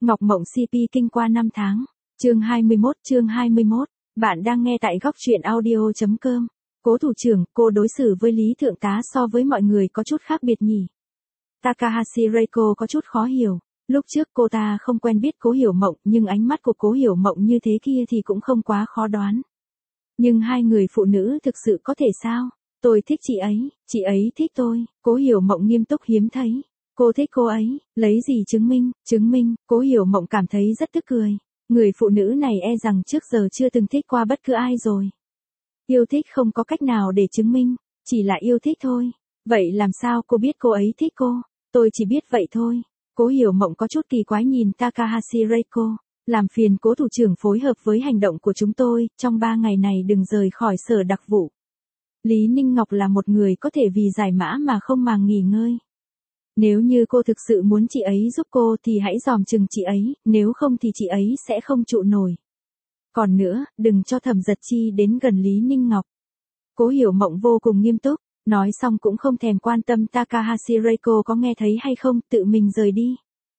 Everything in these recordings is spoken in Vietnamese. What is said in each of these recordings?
Ngọc Mộng CP kinh qua 5 tháng. Chương 21. Bạn đang nghe tại góc truyện audio.com. Cố thủ trưởng, cô đối xử với Lý Thượng tá so với mọi người có chút khác biệt nhỉ? Takahashi Reiko có chút khó hiểu. Lúc trước cô ta không quen biết Cố Hiểu Mộng, nhưng ánh mắt của Cố Hiểu Mộng như thế kia thì cũng không quá khó đoán. Nhưng hai người phụ nữ thực sự có thể sao? Tôi thích chị ấy thích tôi. Cố Hiểu Mộng nghiêm túc hiếm thấy. Cô thích cô ấy, lấy gì chứng minh, Cố Hiểu Mộng cảm thấy rất tức cười. Người phụ nữ này e rằng trước giờ chưa từng thích qua bất cứ ai rồi. Yêu thích không có cách nào để chứng minh, chỉ là yêu thích thôi. Vậy làm sao cô biết cô ấy thích cô? Tôi chỉ biết vậy thôi. Cố Hiểu Mộng có chút kỳ quái nhìn Takahashi Reiko. Làm phiền Cố thủ trưởng phối hợp với hành động của chúng tôi, trong 3 ngày này đừng rời khỏi sở đặc vụ. Lý Ninh Ngọc là một người có thể vì giải mã mà không màng nghỉ ngơi. Nếu như cô thực sự muốn chị ấy giúp cô thì hãy dòm chừng chị ấy, nếu không thì chị ấy sẽ không trụ nổi. Còn nữa, đừng cho Thẩm Giật Chi đến gần Lý Ninh Ngọc. Cố Hiểu Mộng vô cùng nghiêm túc, nói xong cũng không thèm quan tâm Takahashi Reiko có nghe thấy hay không, tự mình rời đi.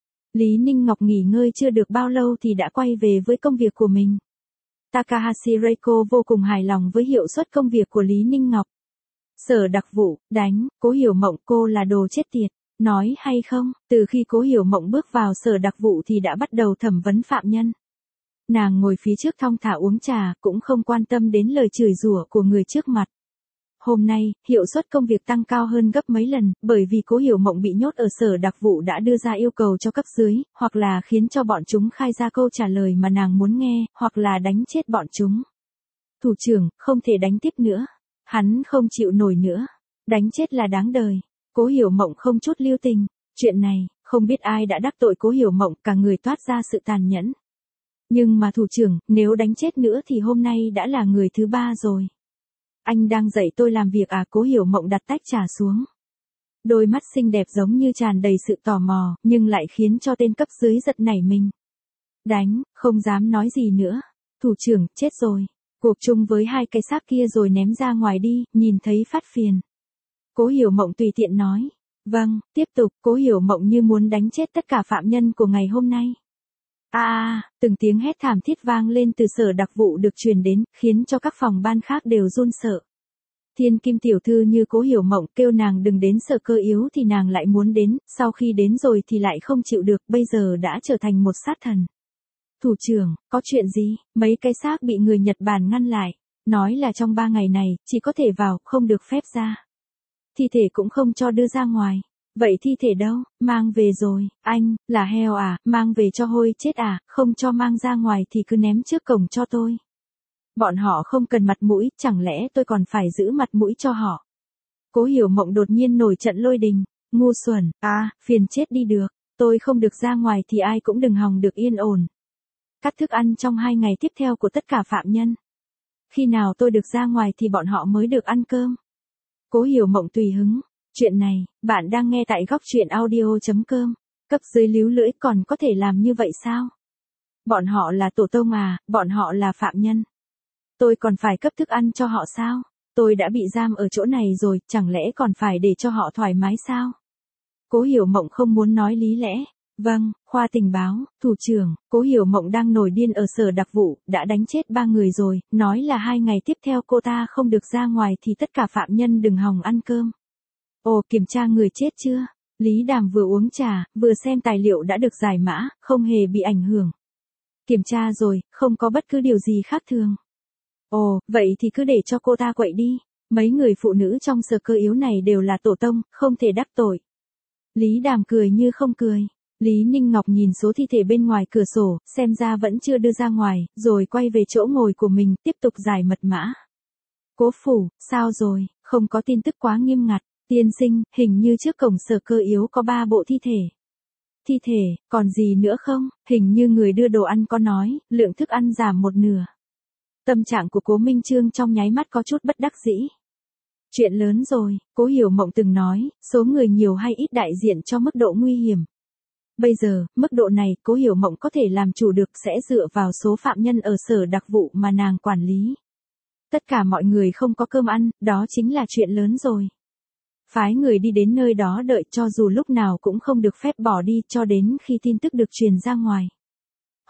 Lý Ninh Ngọc nghỉ ngơi chưa được bao lâu thì đã quay về với công việc của mình. Takahashi Reiko vô cùng hài lòng với hiệu suất công việc của Lý Ninh Ngọc. Sở đặc vụ, đánh, Cố Hiểu Mộng, cô là đồ chết tiệt. Nói hay không, từ khi Cố Hiểu Mộng bước vào sở đặc vụ thì đã bắt đầu thẩm vấn phạm nhân. Nàng ngồi phía trước thong thả uống trà, cũng không quan tâm đến lời chửi rủa của người trước mặt. Hôm nay, hiệu suất công việc tăng cao hơn gấp mấy lần, bởi vì Cố Hiểu Mộng bị nhốt ở sở đặc vụ đã đưa ra yêu cầu cho cấp dưới, hoặc là khiến cho bọn chúng khai ra câu trả lời mà nàng muốn nghe, hoặc là đánh chết bọn chúng. Thủ trưởng, không thể đánh tiếp nữa. Hắn không chịu nổi nữa. Đánh chết là đáng đời. Cố Hiểu Mộng không chút lưu tình. Chuyện này, không biết ai đã đắc tội Cố Hiểu Mộng, cả người toát ra sự tàn nhẫn. Nhưng mà thủ trưởng, nếu đánh chết nữa thì hôm nay đã là người thứ 3 rồi. Anh đang dạy tôi làm việc à? Cố Hiểu Mộng đặt tách trà xuống. Đôi mắt xinh đẹp giống như tràn đầy sự tò mò, nhưng lại khiến cho tên cấp dưới giật nảy mình. Đánh, không dám nói gì nữa. Thủ trưởng, chết rồi. Cuộc chung với 2 cái xác kia rồi ném ra ngoài đi, nhìn thấy phát phiền. Cố Hiểu Mộng tùy tiện nói. Vâng, tiếp tục. Cố Hiểu Mộng như muốn đánh chết tất cả phạm nhân của ngày hôm nay. Từng tiếng hét thảm thiết vang lên từ sở đặc vụ được truyền đến, khiến cho các phòng ban khác đều run sợ. Thiên Kim tiểu thư như Cố Hiểu Mộng kêu nàng đừng đến sở cơ yếu thì nàng lại muốn đến, sau khi đến rồi thì lại không chịu được, bây giờ đã trở thành một sát thần. Thủ trưởng, có chuyện gì? Mấy cái xác bị người Nhật Bản ngăn lại, nói là trong 3 ngày này, chỉ có thể vào, không được phép ra. Thi thể cũng không cho đưa ra ngoài. Vậy thi thể đâu? Mang về rồi. Anh, là heo à? Mang về cho hôi chết à? Không cho mang ra ngoài thì cứ ném trước cổng cho tôi. Bọn họ không cần mặt mũi, chẳng lẽ tôi còn phải giữ mặt mũi cho họ? Cố Hiểu Mộng đột nhiên nổi trận lôi đình. Ngu xuẩn, phiền chết đi được. Tôi không được ra ngoài thì ai cũng đừng hòng được yên ổn. Cắt thức ăn trong 2 ngày tiếp theo của tất cả phạm nhân. Khi nào tôi được ra ngoài thì bọn họ mới được ăn cơm. Cố Hiểu Mộng tùy hứng. Chuyện này, bạn đang nghe tại góc truyện audio.com. Cấp dưới líu lưỡi, còn có thể làm như vậy sao? Bọn họ là tổ tông à, bọn họ là phạm nhân. Tôi còn phải cấp thức ăn cho họ sao? Tôi đã bị giam ở chỗ này rồi, chẳng lẽ còn phải để cho họ thoải mái sao? Cố Hiểu Mộng không muốn nói lý lẽ. Vâng, khoa tình báo, thủ trưởng, Cố Hiểu Mộng đang nổi điên ở sở đặc vụ, đã đánh chết 3 người rồi, nói là 2 ngày tiếp theo cô ta không được ra ngoài thì tất cả phạm nhân đừng hòng ăn cơm. Ồ, kiểm tra người chết chưa? Lý Đàm vừa uống trà, vừa xem tài liệu đã được giải mã, không hề bị ảnh hưởng. Kiểm tra rồi, không có bất cứ điều gì khác thường. Ồ, vậy thì cứ để cho cô ta quậy đi. Mấy người phụ nữ trong sở cơ yếu này đều là tổ tông, không thể đắc tội. Lý Đàm cười như không cười. Lý Ninh Ngọc nhìn số thi thể bên ngoài cửa sổ, xem ra vẫn chưa đưa ra ngoài, rồi quay về chỗ ngồi của mình, tiếp tục giải mật mã. Cố phủ, sao rồi? Không có tin tức quá nghiêm ngặt. Tiên sinh, hình như trước cổng sở cơ yếu có 3 bộ thi thể. Thi thể, còn gì nữa không? Hình như người đưa đồ ăn có nói, lượng thức ăn giảm 1/2. Tâm trạng của Cố Minh Chương trong nháy mắt có chút bất đắc dĩ. Chuyện lớn rồi, Cố Hiểu Mộng từng nói, số người nhiều hay ít đại diện cho mức độ nguy hiểm. Bây giờ, mức độ này, Cố Hiểu Mộng có thể làm chủ được sẽ dựa vào số phạm nhân ở sở đặc vụ mà nàng quản lý. Tất cả mọi người không có cơm ăn, đó chính là chuyện lớn rồi. Phái người đi đến nơi đó đợi cho dù lúc nào cũng không được phép bỏ đi cho đến khi tin tức được truyền ra ngoài.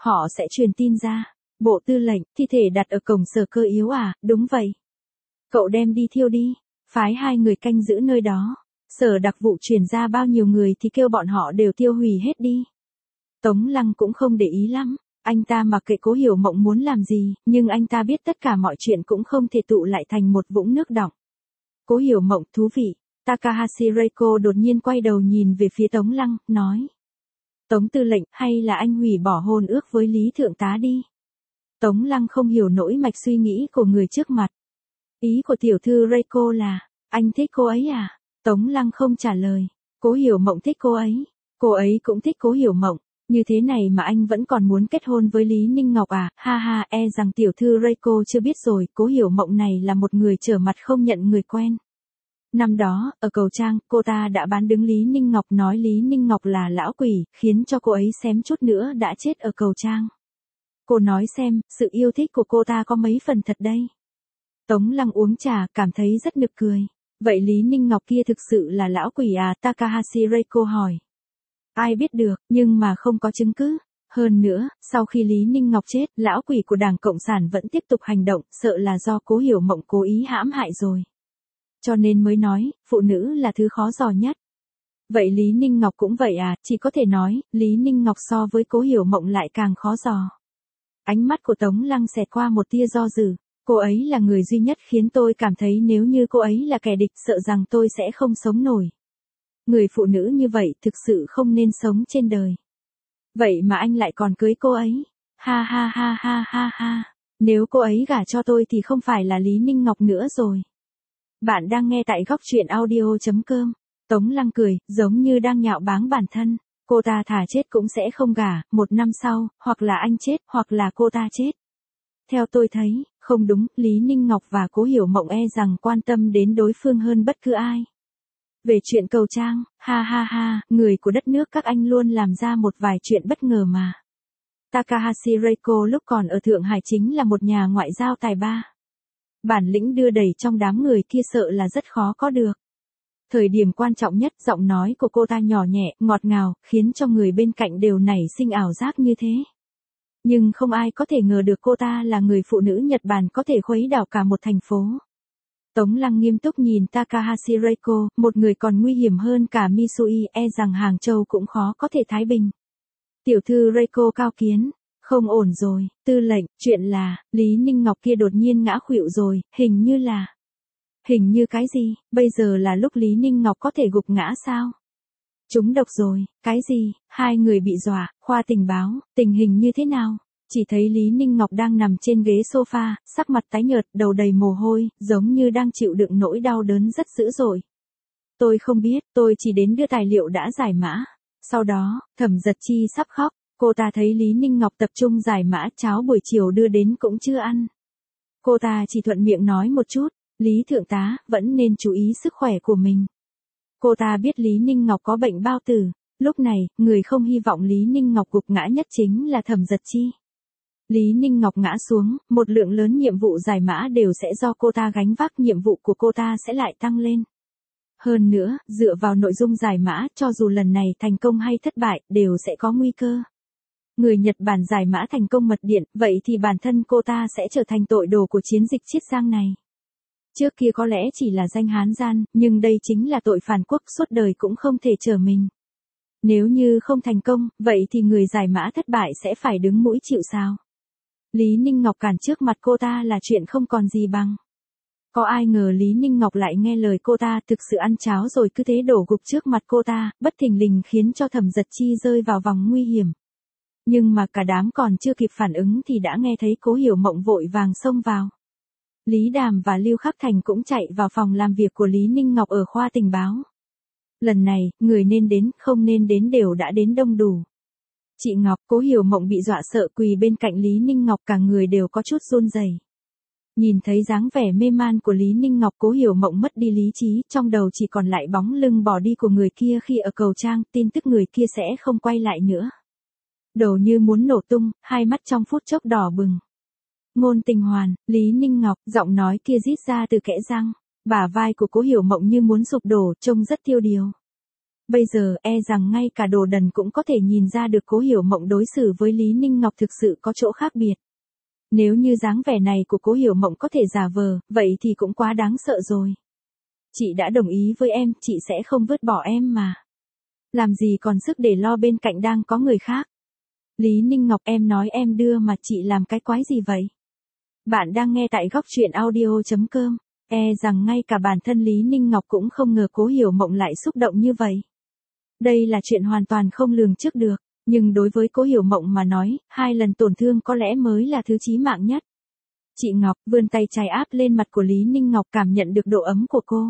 họ sẽ truyền tin ra. Bộ Tư lệnh, thi thể đặt ở cổng sở cơ yếu à, đúng vậy. Cậu đem đi thiêu đi, phái 2 người canh giữ nơi đó. Sở đặc vụ chuyển ra bao nhiêu người thì kêu bọn họ đều tiêu hủy hết đi. Tống Lăng cũng không để ý lắm, anh ta mặc kệ Cố Hiểu Mộng muốn làm gì, nhưng anh ta biết tất cả mọi chuyện cũng không thể tụ lại thành một vũng nước đọng. Cố Hiểu Mộng thú vị, Takahashi Reiko đột nhiên quay đầu nhìn về phía Tống Lăng, nói. Tống tư lệnh, hay là anh hủy bỏ hôn ước với Lý Thượng tá đi. Tống Lăng không hiểu nỗi mạch suy nghĩ của người trước mặt. Ý của tiểu thư Reiko là, anh thích cô ấy à? Tống Lăng không trả lời. Cố Hiểu Mộng thích cô ấy cũng thích Cố Hiểu Mộng. Như thế này mà anh vẫn còn muốn kết hôn với Lý Ninh Ngọc à? Ha ha, e rằng tiểu thư Reiko chưa biết rồi, Cố Hiểu Mộng này là một người trở mặt không nhận người quen. Năm đó, ở cầu Trang, cô ta đã bán đứng Lý Ninh Ngọc, nói Lý Ninh Ngọc là lão quỷ, khiến cho cô ấy xém chút nữa đã chết ở cầu Trang. Cô nói xem, sự yêu thích của cô ta có mấy phần thật đây. Tống Lăng uống trà, cảm thấy rất nực cười. Vậy Lý Ninh Ngọc kia thực sự là lão quỷ à? Takahashi Reiko hỏi. Ai biết được, nhưng mà không có chứng cứ. Hơn nữa, sau khi Lý Ninh Ngọc chết, lão quỷ của Đảng Cộng sản vẫn tiếp tục hành động, sợ là do Cố Hiểu Mộng cố ý hãm hại rồi. Cho nên mới nói, phụ nữ là thứ khó dò nhất. Vậy Lý Ninh Ngọc cũng vậy à? Chỉ có thể nói, Lý Ninh Ngọc so với Cố Hiểu Mộng lại càng khó dò. Ánh mắt của Tống Lăng xẹt qua một tia do dự. Cô ấy là người duy nhất khiến tôi cảm thấy nếu như cô ấy là kẻ địch sợ rằng tôi sẽ không sống nổi. Người phụ nữ như vậy thực sự không nên sống trên đời. Vậy mà anh lại còn cưới cô ấy. Ha ha ha ha ha ha. Nếu cô ấy gả cho tôi thì không phải là Lý Ninh Ngọc nữa rồi. Bạn đang nghe tại góc truyện audio.com. Tống Lăng cười, giống như đang nhạo báng bản thân. Cô ta thà chết cũng sẽ không gả, 1 năm sau, hoặc là anh chết, hoặc là cô ta chết. Theo tôi thấy, không đúng, Lý Ninh Ngọc và Cố Hiểu Mộng e rằng quan tâm đến đối phương hơn bất cứ ai. Về chuyện cầu Trang, ha ha ha, người của đất nước các anh luôn làm ra một vài chuyện bất ngờ mà. Takahashi Reiko lúc còn ở Thượng Hải chính là một nhà ngoại giao tài ba. Bản lĩnh đưa đẩy trong đám người kia sợ là rất khó có được. Thời điểm quan trọng nhất, giọng nói của cô ta nhỏ nhẹ, ngọt ngào, khiến cho người bên cạnh đều nảy sinh ảo giác như thế. Nhưng không ai có thể ngờ được cô ta là người phụ nữ Nhật Bản có thể khuấy đảo cả một thành phố. Tống Lăng nghiêm túc nhìn Takahashi Reiko, một người còn nguy hiểm hơn cả Misui, e rằng Hàng Châu cũng khó có thể thái bình. Tiểu thư Reiko cao kiến, không ổn rồi, tư lệnh, chuyện là, Lý Ninh Ngọc kia đột nhiên ngã khuỵu rồi, hình như cái gì, bây giờ là lúc Lý Ninh Ngọc có thể gục ngã sao? Trúng độc rồi, cái gì, 2 người bị dọa, khoa tình báo, tình hình như thế nào? Chỉ thấy Lý Ninh Ngọc đang nằm trên ghế sofa, sắc mặt tái nhợt, đầu đầy mồ hôi, giống như đang chịu đựng nỗi đau đớn rất dữ dội. Tôi không biết, tôi chỉ đến đưa tài liệu đã giải mã. Sau đó, Thẩm Giật Chi sắp khóc, cô ta thấy Lý Ninh Ngọc tập trung giải mã, cháo buổi chiều đưa đến cũng chưa ăn. Cô ta chỉ thuận miệng nói một chút, Lý Thượng tá, vẫn nên chú ý sức khỏe của mình. Cô ta biết Lý Ninh Ngọc có bệnh bao tử, lúc này, người không hy vọng Lý Ninh Ngọc gục ngã nhất chính là Thẩm Giật Chi. Lý Ninh Ngọc ngã xuống, một lượng lớn nhiệm vụ giải mã đều sẽ do cô ta gánh vác, nhiệm vụ của cô ta sẽ lại tăng lên. Hơn nữa, dựa vào nội dung giải mã, cho dù lần này thành công hay thất bại, đều sẽ có nguy cơ. Người Nhật Bản giải mã thành công mật điện, vậy thì bản thân cô ta sẽ trở thành tội đồ của chiến dịch Chiết Giang này. Trước kia có lẽ chỉ là danh hán gian, nhưng đây chính là tội phản quốc, suốt đời cũng không thể trở mình. Nếu như không thành công, vậy thì người giải mã thất bại sẽ phải đứng mũi chịu sào. Lý Ninh Ngọc cản trước mặt cô ta là chuyện không còn gì bằng. Có ai ngờ Lý Ninh Ngọc lại nghe lời cô ta, thực sự ăn cháo rồi cứ thế đổ gục trước mặt cô ta, bất thình lình khiến cho Thẩm Giật Chi rơi vào vòng nguy hiểm. Nhưng mà cả đám còn chưa kịp phản ứng thì đã nghe thấy Cố Hiểu Mộng vội vàng xông vào. Lý Đàm và Lưu Khắc Thành cũng chạy vào phòng làm việc của Lý Ninh Ngọc ở khoa tình báo. Lần này, người nên đến, không nên đến đều đã đến đông đủ. Chị Ngọc, Cố Hiểu Mộng bị dọa sợ quỳ bên cạnh Lý Ninh Ngọc, cả người đều có chút run rẩy. Nhìn thấy dáng vẻ mê man của Lý Ninh Ngọc, Cố Hiểu Mộng mất đi lý trí, trong đầu chỉ còn lại bóng lưng bỏ đi của người kia khi ở cầu Trang, tin tức người kia sẽ không quay lại nữa. Đầu như muốn nổ tung, hai mắt trong phút chốc đỏ bừng. Ngôn Tình Hoàn, Lý Ninh Ngọc, giọng nói kia rít ra từ kẽ răng, bả vai của Cố Hiểu Mộng như muốn sụp đổ, trông rất tiêu điều. Bây giờ e rằng ngay cả đồ đần cũng có thể nhìn ra được Cố Hiểu Mộng đối xử với Lý Ninh Ngọc thực sự có chỗ khác biệt. Nếu như dáng vẻ này của Cố Hiểu Mộng có thể giả vờ, vậy thì cũng quá đáng sợ rồi. Chị đã đồng ý với em, chị sẽ không vứt bỏ em mà. Làm gì còn sức để lo bên cạnh đang có người khác. Lý Ninh Ngọc, em nói em đưa mà chị làm cái quái gì vậy? Bạn đang nghe tại góc truyện audio.com. E rằng ngay cả bản thân Lý Ninh Ngọc cũng không ngờ Cố Hiểu Mộng lại xúc động như vậy. Đây là chuyện hoàn toàn không lường trước được, nhưng đối với Cố Hiểu Mộng mà nói, 2 lần tổn thương có lẽ mới là thứ chí mạng nhất. Chị Ngọc vươn tay trái áp lên mặt của Lý Ninh Ngọc, cảm nhận được độ ấm của cô.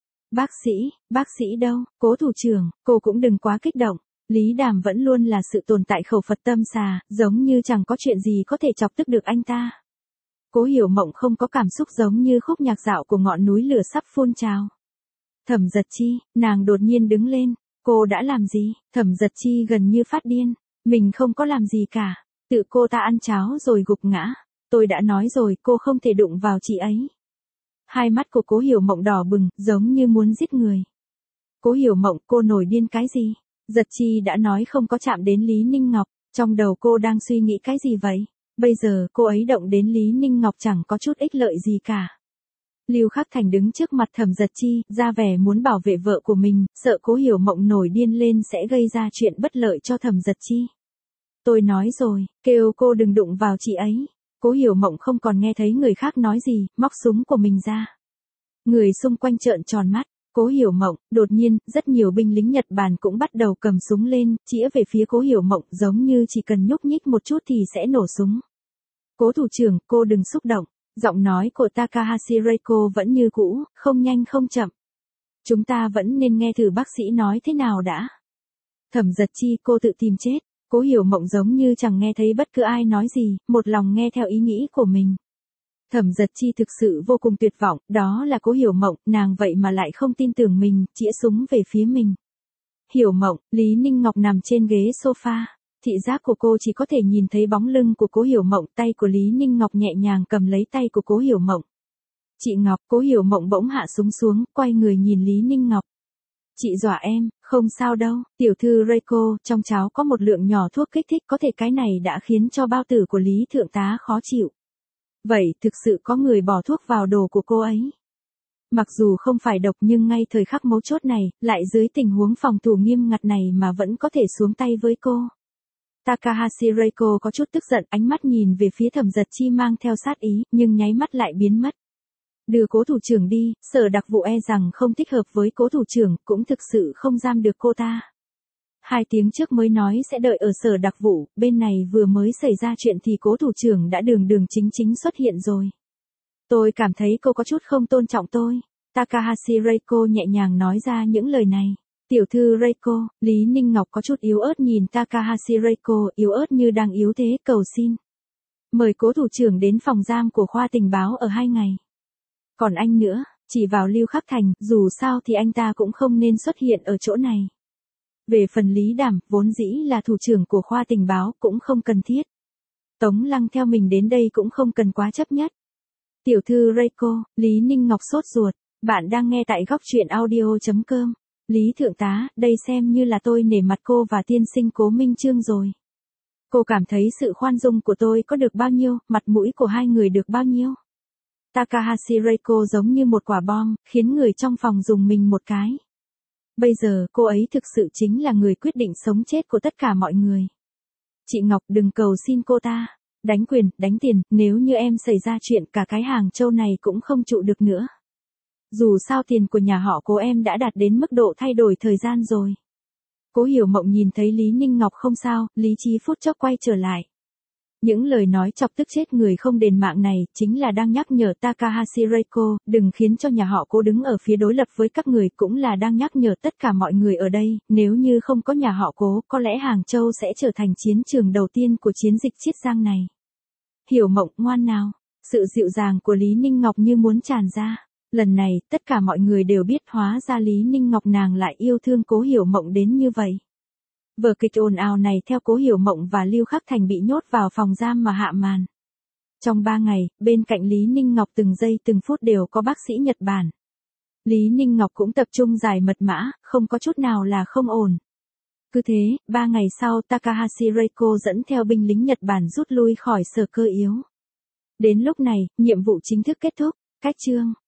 Bác sĩ đâu, Cố thủ trưởng, cô cũng đừng quá kích động. Lý Đàm vẫn luôn là sự tồn tại khẩu Phật tâm xà, giống như chẳng có chuyện gì có thể chọc tức được anh ta. Cố Hiểu Mộng không có cảm xúc giống như khúc nhạc dạo của ngọn núi lửa sắp phun trào. Thẩm Giật Chi, nàng đột nhiên đứng lên, cô đã làm gì? Thẩm Giật Chi gần như phát điên, mình không có làm gì cả, tự cô ta ăn cháo rồi gục ngã. Tôi đã nói rồi, cô không thể đụng vào chị ấy. Hai mắt của Cố Hiểu Mộng đỏ bừng, giống như muốn giết người. Cố Hiểu Mộng, cô nổi điên cái gì? Giật Chi đã nói không có chạm đến Lý Ninh Ngọc, trong đầu cô đang suy nghĩ cái gì vậy? Bây giờ cô ấy động đến Lý Ninh Ngọc chẳng có chút ích lợi gì cả. Lưu Khắc Thành đứng trước mặt Thẩm Giật Chi, ra vẻ muốn bảo vệ vợ của mình, sợ Cố Hiểu Mộng nổi điên lên sẽ gây ra chuyện bất lợi cho Thẩm Giật Chi. Tôi nói rồi, kêu cô đừng đụng vào chị ấy. Cố Hiểu Mộng không còn nghe thấy người khác nói gì, móc súng của mình ra. Người xung quanh trợn tròn mắt. Cố Hiểu Mộng, đột nhiên, rất nhiều binh lính Nhật Bản cũng bắt đầu cầm súng lên, chĩa về phía Cố Hiểu Mộng, giống như chỉ cần nhúc nhích một chút thì sẽ nổ súng. Cố thủ trưởng, cô đừng xúc động. Giọng nói của Takahashi Reiko vẫn như cũ, không nhanh không chậm. Chúng ta vẫn nên nghe thử bác sĩ nói thế nào đã. Thẩm Giật Chi, cô tự tìm chết. Cố Hiểu Mộng giống như chẳng nghe thấy bất cứ ai nói gì, một lòng nghe theo ý nghĩ của mình. Thẩm Giật Chi thực sự vô cùng tuyệt vọng, đó là Cố Hiểu Mộng, nàng vậy mà lại không tin tưởng mình, chĩa súng về phía mình. Hiểu Mộng, Lý Ninh Ngọc nằm trên ghế sofa, thị giác của cô chỉ có thể nhìn thấy bóng lưng của Cố Hiểu Mộng, tay của Lý Ninh Ngọc nhẹ nhàng cầm lấy tay của Cố Hiểu Mộng. Chị Ngọc, Cố Hiểu Mộng bỗng hạ súng xuống, quay người nhìn Lý Ninh Ngọc. Chị dọa em, không sao đâu, tiểu thư Reiko, trong cháo có một lượng nhỏ thuốc kích thích, có thể cái này đã khiến cho bao tử của Lý thượng tá khó chịu. Vậy, thực sự có người bỏ thuốc vào đồ của cô ấy. Mặc dù không phải độc nhưng ngay thời khắc mấu chốt này, lại dưới tình huống phòng thủ nghiêm ngặt này mà vẫn có thể xuống tay với cô. Takahashi Reiko có chút tức giận, ánh mắt nhìn về phía Thẩm Giật Chi mang theo sát ý, nhưng nháy mắt lại biến mất. Đưa Cố thủ trưởng đi, Sở Đặc vụ e rằng không thích hợp với Cố thủ trưởng, cũng thực sự không giam được cô ta. 2 tiếng trước mới nói sẽ đợi ở Sở Đặc vụ, bên này vừa mới xảy ra chuyện thì Cố thủ trưởng đã đường chính chính xuất hiện rồi. Tôi cảm thấy cô có chút không tôn trọng tôi. Takahashi Reiko nhẹ nhàng nói ra những lời này. Tiểu thư Reiko, Lý Ninh Ngọc có chút yếu ớt nhìn Takahashi Reiko, yếu ớt như đang yếu thế, cầu xin. Mời Cố thủ trưởng đến phòng giam của khoa tình báo ở 2 ngày. Còn anh nữa, chỉ vào Lưu Khắc Thành, dù sao thì anh ta cũng không nên xuất hiện ở chỗ này. Về phần Lý Đàm, vốn dĩ là thủ trưởng của khoa tình báo, cũng không cần thiết. Tống Lăng theo mình đến đây cũng không cần quá chấp nhất. Tiểu thư Reiko, Lý Ninh Ngọc sốt ruột, bạn đang nghe tại góc truyện audio.com. Lý thượng tá, đây xem như là tôi nể mặt cô và tiên sinh Cố Minh Chương rồi. Cô cảm thấy sự khoan dung của tôi có được bao nhiêu, mặt mũi của 2 người được bao nhiêu? Takahashi Reiko giống như một quả bom, khiến người trong phòng rùng mình một cái. Bây giờ, cô ấy thực sự chính là người quyết định sống chết của tất cả mọi người. Chị Ngọc đừng cầu xin cô ta. Đánh quyền, đánh tiền, nếu như em xảy ra chuyện cả cái Hàng Châu này cũng không trụ được nữa. Dù sao tiền của nhà họ Cố em đã đạt đến mức độ thay đổi thời gian rồi. Cố Hiểu Mộng nhìn thấy Lý Ninh Ngọc không sao, lý trí phút chốc quay trở lại. Những lời nói chọc tức chết người không đền mạng này, chính là đang nhắc nhở Takahashi Reiko, đừng khiến cho nhà họ Cố đứng ở phía đối lập với các người, cũng là đang nhắc nhở tất cả mọi người ở đây, nếu như không có nhà họ Cố, có lẽ Hàng Châu sẽ trở thành chiến trường đầu tiên của chiến dịch Chiết Giang này. Hiểu Mộng, ngoan nào. Sự dịu dàng của Lý Ninh Ngọc như muốn tràn ra. Lần này, tất cả mọi người đều biết hóa ra Lý Ninh Ngọc nàng lại yêu thương Cố Hiểu Mộng đến như vậy. Vở kịch ồn ào này theo Cố Hiểu Mộng và Lưu Khắc Thành bị nhốt vào phòng giam mà hạ màn. Trong 3 ngày, bên cạnh Lý Ninh Ngọc từng giây từng phút đều có bác sĩ Nhật Bản. Lý Ninh Ngọc cũng tập trung giải mật mã, không có chút nào là không ổn. Cứ thế, 3 ngày sau Takahashi Reiko dẫn theo binh lính Nhật Bản rút lui khỏi sở cơ yếu. Đến lúc này, nhiệm vụ chính thức kết thúc, cách chương.